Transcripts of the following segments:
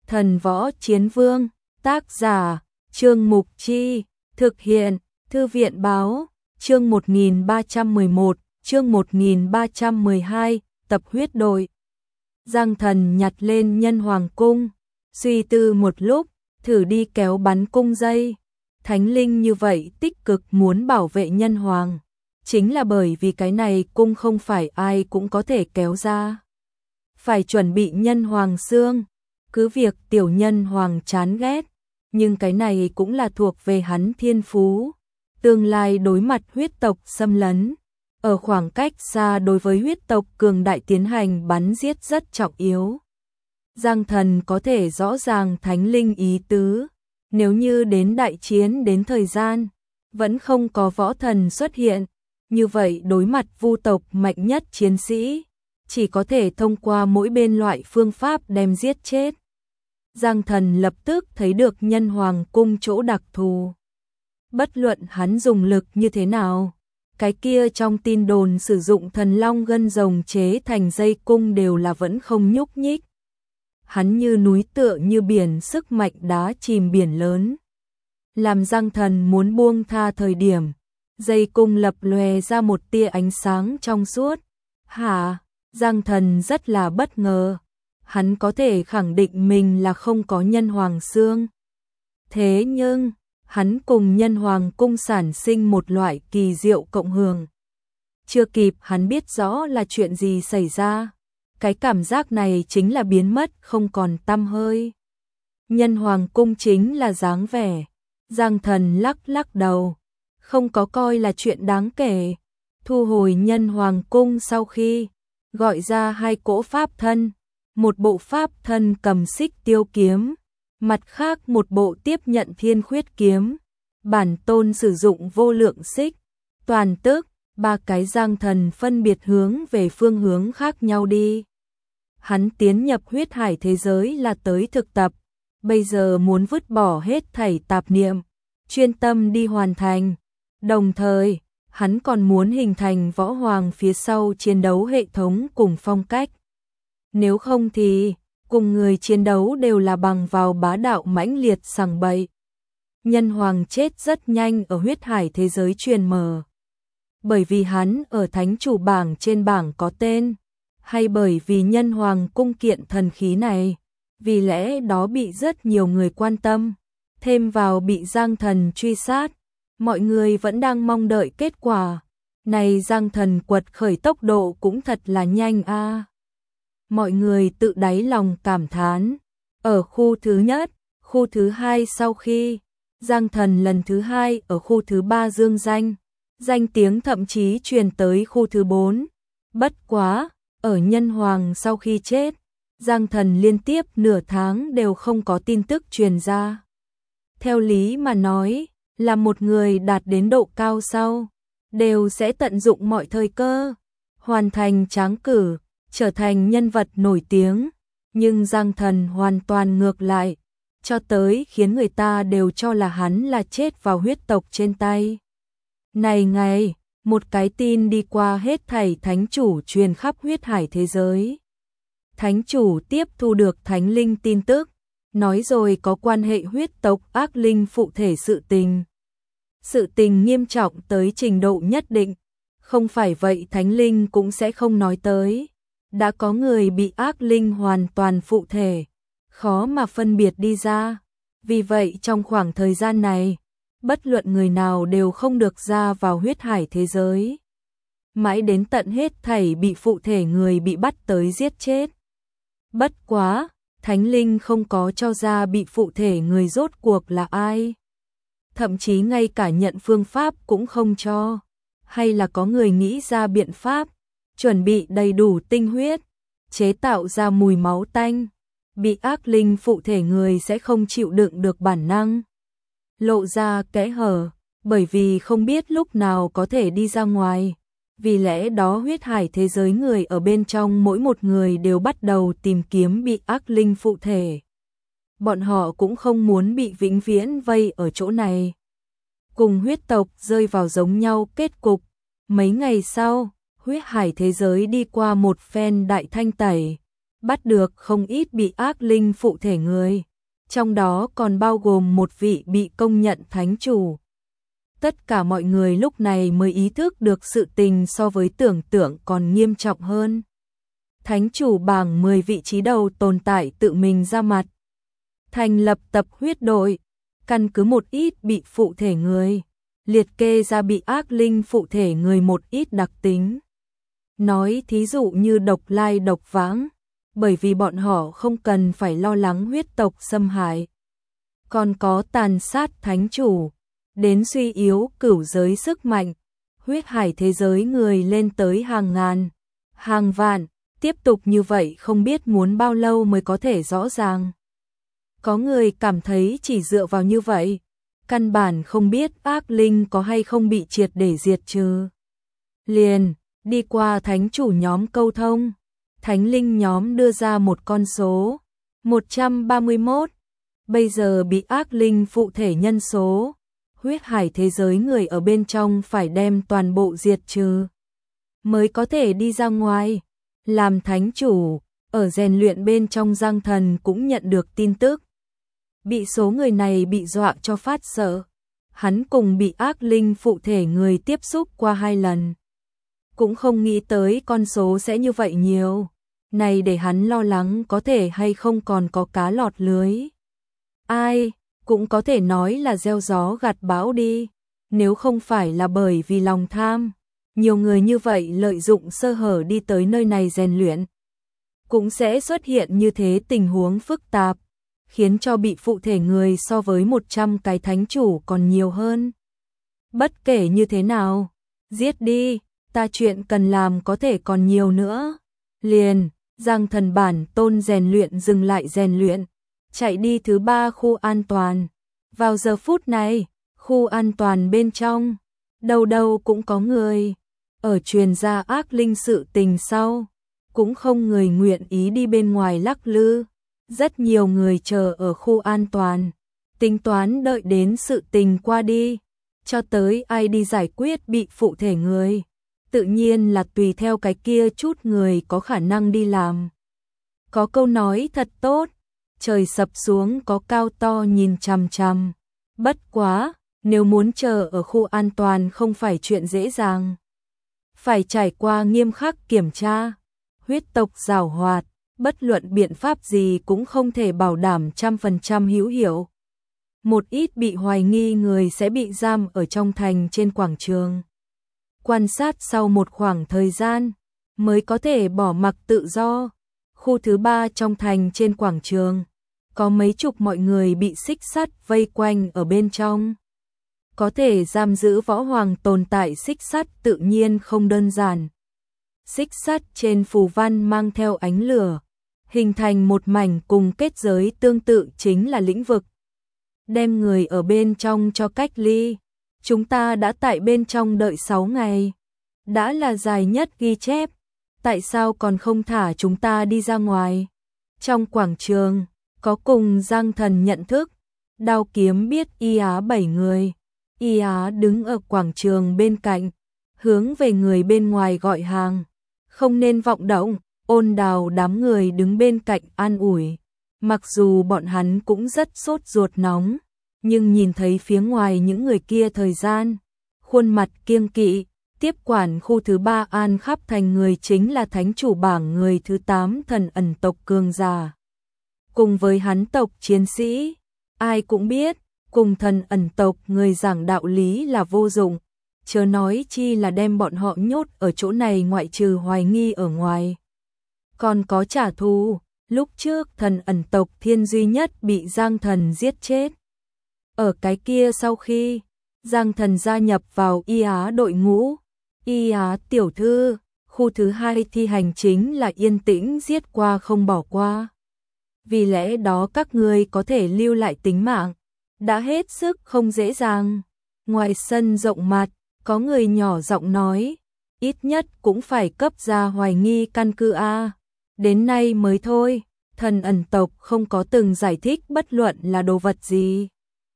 Thần Võ Chiến Vương, tác giả, Trương Mục Chi, thực hiện, Thư viện Báo, chương 1311, chương 1312, tập huyết đội. Giang Thần nhặt lên nhân hoàng cung, suy tư một lúc, thử đi kéo bắn cung dây. Thánh linh như vậy tích cực muốn bảo vệ nhân hoàng, chính là bởi vì cái này cung không phải ai cũng có thể kéo ra. Phải chuẩn bị nhân hoàng xương, cứ việc tiểu nhân hoàng chán ghét, nhưng cái này cũng là thuộc về hắn thiên phú. Tương lai đối mặt huyết tộc xâm lấn, ở khoảng cách xa đối với huyết tộc cường đại tiến hành bắn giết rất trọng yếu. Giang Thần có thể rõ ràng thánh linh ý tứ, nếu như đến đại chiến đến thời gian, vẫn không có võ thần xuất hiện, như vậy đối mặt vu tộc mạnh nhất chiến sĩ, chỉ có thể thông qua mỗi bên loại phương pháp đem giết chết. Giang Thần lập tức thấy được nhân hoàng cung chỗ đặc thù. Bất luận hắn dùng lực như thế nào, cái kia trong tin đồn sử dụng thần long gân rồng chế thành dây cung đều là vẫn không nhúc nhích. Hắn như núi tựa như biển, sức mạnh đá chìm biển lớn. Làm Giang Thần muốn buông tha thời điểm, dây cung lập lòe ra một tia ánh sáng trong suốt. Hả? Giang Thần rất là bất ngờ. Hắn có thể khẳng định mình là không có nhân hoàng xương. Thế nhưng, hắn cùng nhân hoàng cung sản sinh một loại kỳ diệu cộng hưởng. Chưa kịp hắn biết rõ là chuyện gì xảy ra, cái cảm giác này chính là biến mất không còn tăm hơi. Nhân hoàng cung chính là dáng vẻ. Giang Thần lắc lắc đầu, không có coi là chuyện đáng kể. Thu hồi nhân hoàng cung sau khi gọi ra hai cỗ pháp thân, một bộ pháp thân cầm xích tiêu kiếm, mặt khác một bộ tiếp nhận thiên khuyết kiếm. Bản tôn sử dụng vô lượng xích, toàn tức, ba cái Giang Thần phân biệt hướng về phương hướng khác nhau đi. Hắn tiến nhập huyết hải thế giới là tới thực tập, bây giờ muốn vứt bỏ hết thảy tạp niệm, chuyên tâm đi hoàn thành. Đồng thời, hắn còn muốn hình thành võ hoàng phía sau chiến đấu hệ thống cùng phong cách. Nếu không thì, cùng người chiến đấu đều là bằng vào bá đạo mãnh liệt sằng bậy. Nhân hoàng chết rất nhanh ở huyết hải thế giới truyền mở. Bởi vì hắn ở thánh chủ bảng trên bảng có tên, hay bởi vì nhân hoàng cung kiện thần khí này, vì lẽ đó bị rất nhiều người quan tâm, thêm vào bị Giang Thần truy sát, mọi người vẫn đang mong đợi kết quả. Này Giang Thần quật khởi tốc độ cũng thật là nhanh a. Mọi người tự đáy lòng cảm thán. Ở khu thứ nhất, khu thứ hai sau khi Giang Thần lần thứ hai ở khu thứ ba dương danh, danh tiếng thậm chí truyền tới khu thứ 4. Bất quá, ở nhân hoàng sau khi chết, Giang Thần liên tiếp nửa tháng đều không có tin tức truyền ra. Theo lý mà nói, là một người đạt đến độ cao sau, đều sẽ tận dụng mọi thời cơ, hoàn thành tráng cử, trở thành nhân vật nổi tiếng. Nhưng Giang Thần hoàn toàn ngược lại, cho tới khiến người ta đều cho là hắn là chết vào huyết tộc trên tay. Này ngày, một cái tin đi qua hết thảy thánh chủ truyền khắp huyết hải thế giới. Thánh chủ tiếp thu được thánh linh tin tức, nói rồi có quan hệ huyết tộc ác linh phụ thể sự tình. Sự tình nghiêm trọng tới trình độ nhất định, không phải vậy thánh linh cũng sẽ không nói tới. Đã có người bị ác linh hoàn toàn phụ thể, khó mà phân biệt đi ra. Vì vậy trong khoảng thời gian này, bất luận người nào đều không được ra vào huyết hải thế giới. Mãi đến tận hết thảy bị phụ thể người bị bắt tới giết chết. Bất quá, thánh linh không có cho ra bị phụ thể người rốt cuộc là ai. Thậm chí ngay cả nhận phương pháp cũng không cho. Hay là có người nghĩ ra biện pháp, chuẩn bị đầy đủ tinh huyết, chế tạo ra mùi máu tanh. Bị ác linh phụ thể người sẽ không chịu đựng được bản năng lộ ra kẽ hở, bởi vì không biết lúc nào có thể đi ra ngoài. Vì lẽ đó huyết hải thế giới người ở bên trong mỗi một người đều bắt đầu tìm kiếm bị ác linh phụ thể. Bọn họ cũng không muốn bị vĩnh viễn vây ở chỗ này. Cùng huyết tộc rơi vào giống nhau kết cục. Mấy ngày sau, huyết hải thế giới đi qua một phen đại thanh tẩy. bắt được không ít bị ác linh phụ thể người, trong đó còn bao gồm một vị bị công nhận thánh chủ. Tất cả mọi người lúc này mới ý thức được sự tình so với tưởng tượng còn nghiêm trọng hơn. Thánh chủ bảng 10 vị trí đầu tồn tại tự mình ra mặt, thành lập tập huyết đội, căn cứ một ít bị phụ thể người, liệt kê ra bị ác linh phụ thể người một ít đặc tính. Nói thí dụ như độc lai độc vãng, bởi vì bọn họ không cần phải lo lắng huyết tộc xâm hại. Còn có tàn sát thánh chủ, đến suy yếu cửu giới sức mạnh, huyết hải thế giới người lên tới hàng ngàn, hàng vạn, tiếp tục như vậy không biết muốn bao lâu mới có thể rõ ràng. Có người cảm thấy chỉ dựa vào như vậy, căn bản không biết ác linh có hay không bị triệt để diệt trừ. Liền, đi qua thánh chủ nhóm câu thông, thánh linh nhóm đưa ra một con số, 131, bây giờ bị ác linh phụ thể nhân số, huyết hải thế giới người ở bên trong phải đem toàn bộ diệt trừ, mới có thể đi ra ngoài. Làm thánh chủ, ở rèn luyện bên trong Giang Thần cũng nhận được tin tức. Bị số người này bị dọa cho phát sợ. Hắn cùng bị ác linh phụ thể người tiếp xúc qua 2 lần. Cũng không nghĩ tới con số sẽ như vậy nhiều. Này để hắn lo lắng có thể hay không còn có cá lọt lưới. Ai, cũng có thể nói là gieo gió gặt bão đi. Nếu không phải là bởi vì lòng tham, nhiều người như vậy lợi dụng sơ hở đi tới nơi này rèn luyện, cũng sẽ xuất hiện như thế tình huống phức tạp, khiến cho bị phụ thể người so với 100 cái thánh chủ còn nhiều hơn. Bất kể như thế nào, giết đi, ta chuyện cần làm có thể còn nhiều nữa. Liền, Giang Thần bản tôn rèn luyện dừng lại rèn luyện, chạy đi thứ 3 khu an toàn. Vào giờ phút này, khu an toàn bên trong, đâu đâu cũng có người. Ở truyền ra ác linh sự tình sau, cũng không người nguyện ý đi bên ngoài lắc lư. Rất nhiều người chờ ở khu an toàn, tính toán đợi đến sự tình qua đi, cho tới ai đi giải quyết bị phụ thể người. Tự nhiên là tùy theo cái kia chút người có khả năng đi làm. Có câu nói thật tốt, trời sập xuống có cao to nhìn chằm chằm. Bất quá, nếu muốn chờ ở khu an toàn không phải chuyện dễ dàng. Phải trải qua nghiêm khắc kiểm tra, huyết tộc giảo hoạt, bất luận biện pháp gì cũng không thể bảo đảm 100% hữu hiệu. Một ít bị hoài nghi người sẽ bị giam ở trong thành trên quảng trường. Quan sát sau một khoảng thời gian, mới có thể bỏ mặc tự do. Khu thứ 3 trong thành trên quảng trường, có mấy chục mọi người bị xích sắt vây quanh ở bên trong. Có thể giam giữ võ hoàng tồn tại xích sắt tự nhiên không đơn giản. Xích sắt trên phù văn mang theo ánh lửa, hình thành một mảnh cùng kết giới tương tự chính là lĩnh vực. Đem người ở bên trong cho cách ly. Chúng ta đã tại bên trong đợi 6 ngày. Đã là dài nhất ghi chép. Tại sao còn không thả chúng ta đi ra ngoài? Trong quảng trường, có cùng Giang Thần nhận thức. Đao kiếm biết Y Á 7 người. Y Á đứng ở quảng trường bên cạnh, hướng về người bên ngoài gọi hàng. Không nên vọng động. Ôn Đào đám người đứng bên cạnh an ủi. Mặc dù bọn hắn cũng rất sốt ruột nóng, nhưng nhìn thấy phía ngoài những người kia thời gian, khuôn mặt kiêng kỵ, tiếp quản khu thứ 3 an khắp thành người chính là thánh chủ bảng người thứ 8 thần ẩn tộc cường giả. Cùng với hắn tộc chiến sĩ, ai cũng biết, cùng thần ẩn tộc người giảng đạo lý là vô dụng, chớ nói chi là đem bọn họ nhốt ở chỗ này ngoại trừ hoài nghi ở ngoài. Còn có trả thù, lúc trước thần ẩn tộc thiên duy nhất bị Giang Thần giết chết. Ở cái kia sau khi Giang Thần gia nhập vào Y Á đội ngũ, Y Á tiểu thư, khu thứ 2 thi hành chính là yên tĩnh giết qua không bỏ qua. Vì lẽ đó các ngươi có thể lưu lại tính mạng, đã hết sức không dễ dàng. Ngoài sân rộng mặt, có người nhỏ giọng nói, ít nhất cũng phải cấp ra hoài nghi căn cứ A. Đến nay mới thôi, thần ẩn tộc không có từng giải thích bất luận là đồ vật gì.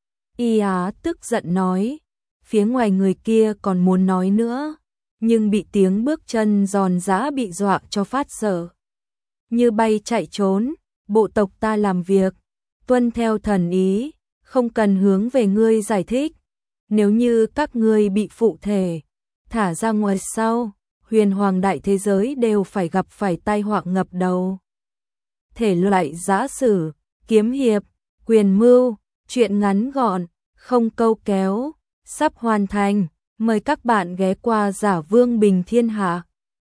Y Á tức giận nói, phía ngoài người kia còn muốn nói nữa, nhưng bị tiếng bước chân giòn giã bị dọa cho phát sợ. như bay chạy trốn, bộ tộc ta làm việc, tuân theo thần ý, không cần hướng về ngươi giải thích. Nếu như các ngươi bị phụ thể thả ra ngoài sau, huyền hoàng đại thế giới đều phải gặp phải tai họa ngập đầu. Thể loại giã sử, kiếm hiệp, quyền mưu, truyện ngắn gọn, không câu kéo, sắp hoàn thành. Mời các bạn ghé qua Giả Vương Bình Thiên Hạ.